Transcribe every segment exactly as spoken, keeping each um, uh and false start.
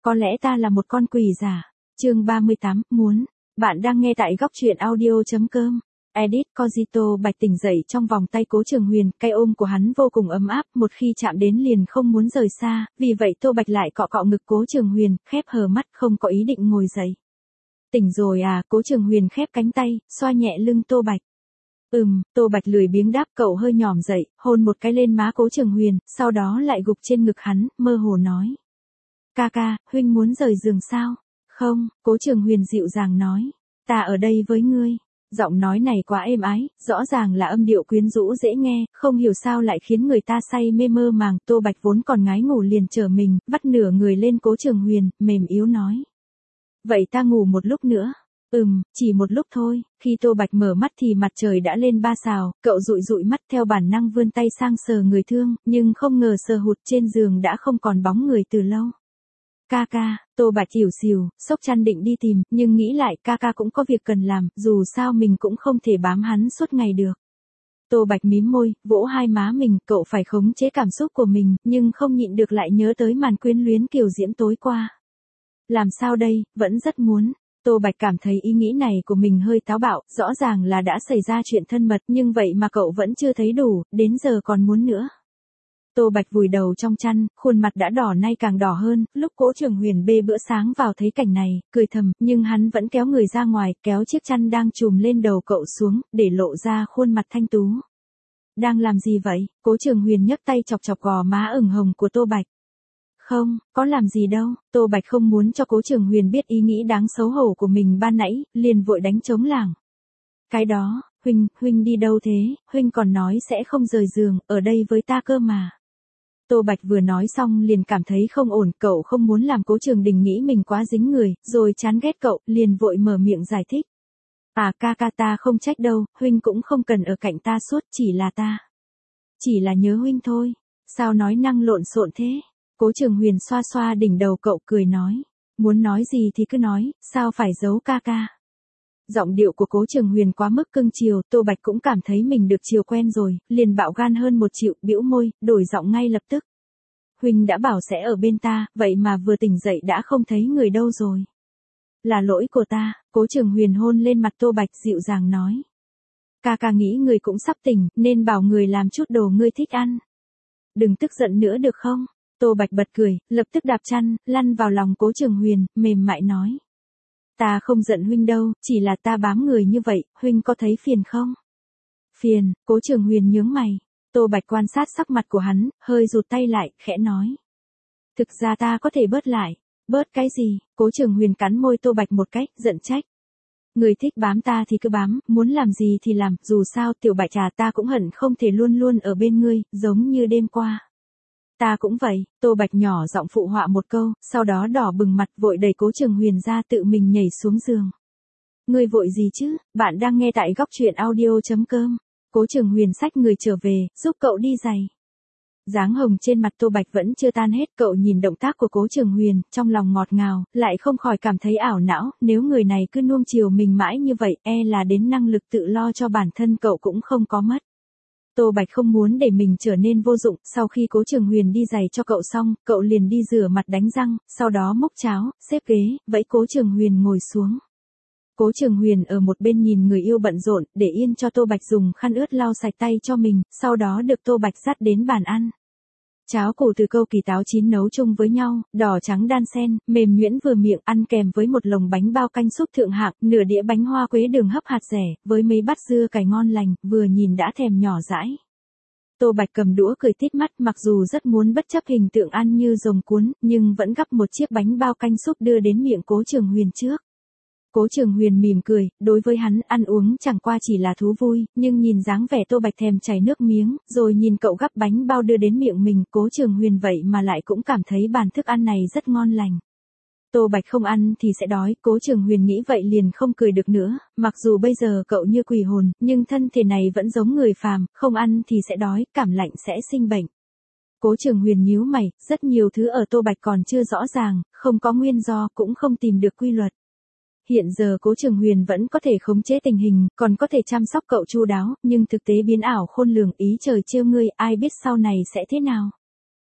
Có lẽ ta là một con quỷ giả. Chương ba mươi tám, muốn. Bạn đang nghe tại góc truyện audio.com. Edit Cogito Bạch tỉnh dậy trong vòng tay Cố Trường Huyền, cái ôm của hắn vô cùng ấm áp, một khi chạm đến liền không muốn rời xa, vì vậy Tô Bạch lại cọ cọ ngực Cố Trường Huyền, khép hờ mắt không có ý định ngồi dậy. Tỉnh rồi à? Cố Trường Huyền khép cánh tay, xoa nhẹ lưng Tô Bạch. Ừm, Tô Bạch lười biếng đáp. Cậu hơi nhòm dậy, hôn một cái lên má Cố Trường Huyền, sau đó lại gục trên ngực hắn, mơ hồ nói. Ca ca, huynh muốn rời giường sao? Không, Cố Trường Huyền dịu dàng nói. Ta ở đây với ngươi. Giọng nói này quá êm ái, rõ ràng là âm điệu quyến rũ dễ nghe, không hiểu sao lại khiến người ta say mê mơ màng. Tô Bạch vốn còn ngái ngủ liền trở mình, vắt nửa người lên Cố Trường Huyền, mềm yếu nói. Vậy ta ngủ một lúc nữa. Ừm, chỉ một lúc thôi. Khi Tô Bạch mở mắt thì mặt trời đã lên ba sào, cậu dụi dụi mắt theo bản năng vươn tay sang sờ người thương, nhưng không ngờ sờ hụt trên giường đã không còn bóng người từ lâu. Ca ca, Tô Bạch xỉu xìu, xốc chăn định đi tìm, nhưng nghĩ lại ca ca cũng có việc cần làm, dù sao mình cũng không thể bám hắn suốt ngày được. Tô Bạch mím môi, vỗ hai má mình, cậu phải khống chế cảm xúc của mình, nhưng không nhịn được lại nhớ tới màn quyến luyến kiều diễm tối qua. Làm sao đây, vẫn rất muốn. Tô Bạch cảm thấy ý nghĩ này của mình hơi táo bạo, rõ ràng là đã xảy ra chuyện thân mật, nhưng vậy mà cậu vẫn chưa thấy đủ, đến giờ còn muốn nữa. Tô Bạch vùi đầu trong chăn, khuôn mặt đã đỏ nay càng đỏ hơn, lúc Cố Trường Huyền bê bữa sáng vào thấy cảnh này, cười thầm, nhưng hắn vẫn kéo người ra ngoài, kéo chiếc chăn đang trùm lên đầu cậu xuống, để lộ ra khuôn mặt thanh tú. Đang làm gì vậy? Cố Trường Huyền nhấc tay chọc chọc gò má ửng hồng của Tô Bạch. Không, có làm gì đâu. Tô Bạch không muốn cho Cố Trường Huyền biết ý nghĩ đáng xấu hổ của mình ban nãy, liền vội đánh trống lảng. Cái đó, huynh, huynh đi đâu thế? Huynh còn nói sẽ không rời giường, ở đây với ta cơ mà. Tô Bạch vừa nói xong liền cảm thấy không ổn, cậu không muốn làm Cố Trường Đình nghĩ mình quá dính người, rồi chán ghét cậu, liền vội mở miệng giải thích. À ca ca, ta không trách đâu, huynh cũng không cần ở cạnh ta suốt, chỉ là ta. Chỉ là nhớ huynh thôi. Sao nói năng lộn xộn thế? Cố Trường Huyền xoa xoa đỉnh đầu cậu cười nói. Muốn nói gì thì cứ nói, sao phải giấu ca ca. Giọng điệu của Cố Trường Huyền quá mức cưng chiều, Tô Bạch cũng cảm thấy mình được chiều quen rồi, liền bạo gan hơn một triệu, bĩu môi, đổi giọng ngay lập tức. Huynh đã bảo sẽ ở bên ta, vậy mà vừa tỉnh dậy đã không thấy người đâu rồi. Là lỗi của ta. Cố Trường Huyền hôn lên mặt Tô Bạch dịu dàng nói. Ca ca nghĩ người cũng sắp tỉnh, nên bảo người làm chút đồ ngươi thích ăn. Đừng tức giận nữa được không? Tô Bạch bật cười, lập tức đạp chăn, lăn vào lòng Cố Trường Huyền, mềm mại nói. Ta không giận huynh đâu, chỉ là ta bám người như vậy, huynh có thấy phiền không? Phiền. Cố Trường Huyền nhướng mày. Tô Bạch quan sát sắc mặt của hắn, hơi rụt tay lại, khẽ nói. Thực ra ta có thể bớt lại. Bớt cái gì? Cố Trường Huyền cắn môi Tô Bạch một cách, giận trách. Người thích bám ta thì cứ bám, muốn làm gì thì làm, dù sao tiểu Bạch trà ta cũng hận không thể luôn luôn ở bên ngươi, giống như đêm qua. Ta cũng vậy. Tô Bạch nhỏ giọng phụ họa một câu, sau đó đỏ bừng mặt vội đẩy Cố Trường Huyền ra tự mình nhảy xuống giường. Ngươi vội gì chứ? Bạn đang nghe tại góc truyện audio.com. Cố Trường Huyền xách người trở về, giúp cậu đi giày. Dáng hồng trên mặt Tô Bạch vẫn chưa tan hết, cậu nhìn động tác của Cố Trường Huyền, trong lòng ngọt ngào, lại không khỏi cảm thấy ảo não, nếu người này cứ nuông chiều mình mãi như vậy, e là đến năng lực tự lo cho bản thân cậu cũng không có mất. Tô Bạch không muốn để mình trở nên vô dụng, sau khi Cố Trường Huyền đi giày cho cậu xong, cậu liền đi rửa mặt đánh răng, sau đó múc cháo, xếp ghế, vẫy Cố Trường Huyền ngồi xuống. Cố Trường Huyền ở một bên nhìn người yêu bận rộn, để yên cho Tô Bạch dùng khăn ướt lau sạch tay cho mình, sau đó được Tô Bạch dắt đến bàn ăn. Cháo củ từ câu kỳ táo chín nấu chung với nhau, đỏ trắng đan xen, mềm nhuyễn vừa miệng, ăn kèm với một lồng bánh bao canh súp thượng hạng, nửa đĩa bánh hoa quế đường hấp hạt dẻ, với mấy bát dưa cải ngon lành, vừa nhìn đã thèm nhỏ dãi. Tô Bạch cầm đũa cười tít mắt, mặc dù rất muốn bất chấp hình tượng ăn như rồng cuốn, nhưng vẫn gắp một chiếc bánh bao canh súp đưa đến miệng Cố Trường Huyền trước. Cố Trường Huyền mỉm cười, đối với hắn ăn uống chẳng qua chỉ là thú vui, nhưng nhìn dáng vẻ Tô Bạch thèm chảy nước miếng, rồi nhìn cậu gắp bánh bao đưa đến miệng mình, Cố Trường Huyền vậy mà lại cũng cảm thấy bàn thức ăn này rất ngon lành. Tô Bạch không ăn thì sẽ đói, Cố Trường Huyền nghĩ vậy liền không cười được nữa, mặc dù bây giờ cậu như quỷ hồn, nhưng thân thể này vẫn giống người phàm, không ăn thì sẽ đói, cảm lạnh sẽ sinh bệnh. Cố Trường Huyền nhíu mày, rất nhiều thứ ở Tô Bạch còn chưa rõ ràng, không có nguyên do, cũng không tìm được quy luật. Hiện giờ Cố Trường Huyền vẫn có thể khống chế tình hình, còn có thể chăm sóc cậu chu đáo, nhưng thực tế biến ảo khôn lường, ý trời trêu ngươi, ai biết sau này sẽ thế nào.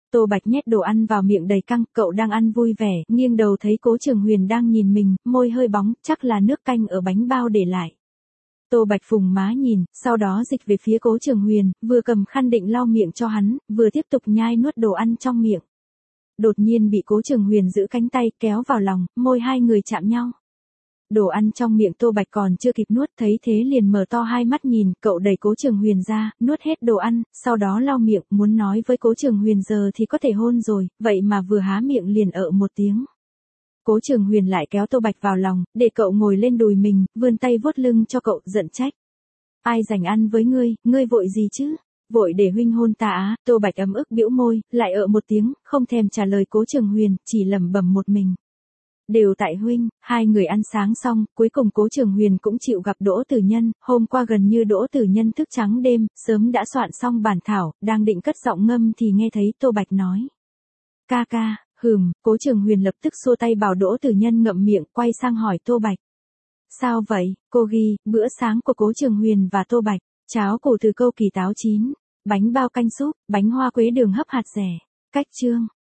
Tô Bạch nhét đồ ăn vào miệng đầy căng, cậu đang ăn vui vẻ, nghiêng đầu thấy Cố Trường Huyền đang nhìn mình, môi hơi bóng, chắc là nước canh ở bánh bao để lại. Tô Bạch phùng má nhìn, sau đó dịch về phía Cố Trường Huyền, vừa cầm khăn định lau miệng cho hắn, vừa tiếp tục nhai nuốt đồ ăn trong miệng. Đột nhiên bị Cố Trường Huyền giữ cánh tay kéo vào lòng, môi hai người chạm nhau. Đồ ăn trong miệng Tô Bạch còn chưa kịp nuốt, thấy thế liền mở to hai mắt nhìn, cậu đẩy Cố Trường Huyền ra, nuốt hết đồ ăn, sau đó lau miệng, muốn nói với Cố Trường Huyền giờ thì có thể hôn rồi, vậy mà vừa há miệng liền ợ một tiếng. Cố Trường Huyền lại kéo Tô Bạch vào lòng, để cậu ngồi lên đùi mình, vươn tay vuốt lưng cho cậu, giận trách. Ai rảnh ăn với ngươi, ngươi vội gì chứ? Vội để huynh hôn ta á? Tô Bạch ấm ức bĩu môi, lại ợ một tiếng, không thèm trả lời Cố Trường Huyền, chỉ lẩm bẩm một mình. Đều tại huynh. Hai người ăn sáng xong, cuối cùng Cố Trường Huyền cũng chịu gặp Đỗ Tử Nhân, hôm qua gần như Đỗ Tử Nhân thức trắng đêm, sớm đã soạn xong bản thảo, đang định cất giọng ngâm thì nghe thấy Tô Bạch nói. Ca ca, hừm, Cố Trường Huyền lập tức xua tay bảo Đỗ Tử Nhân ngậm miệng, quay sang hỏi Tô Bạch. Sao vậy, cô ghi, bữa sáng của Cố Trường Huyền và Tô Bạch, cháo củ từ câu kỳ táo chín, bánh bao canh súp, bánh hoa quế đường hấp hạt dẻ, cách chương.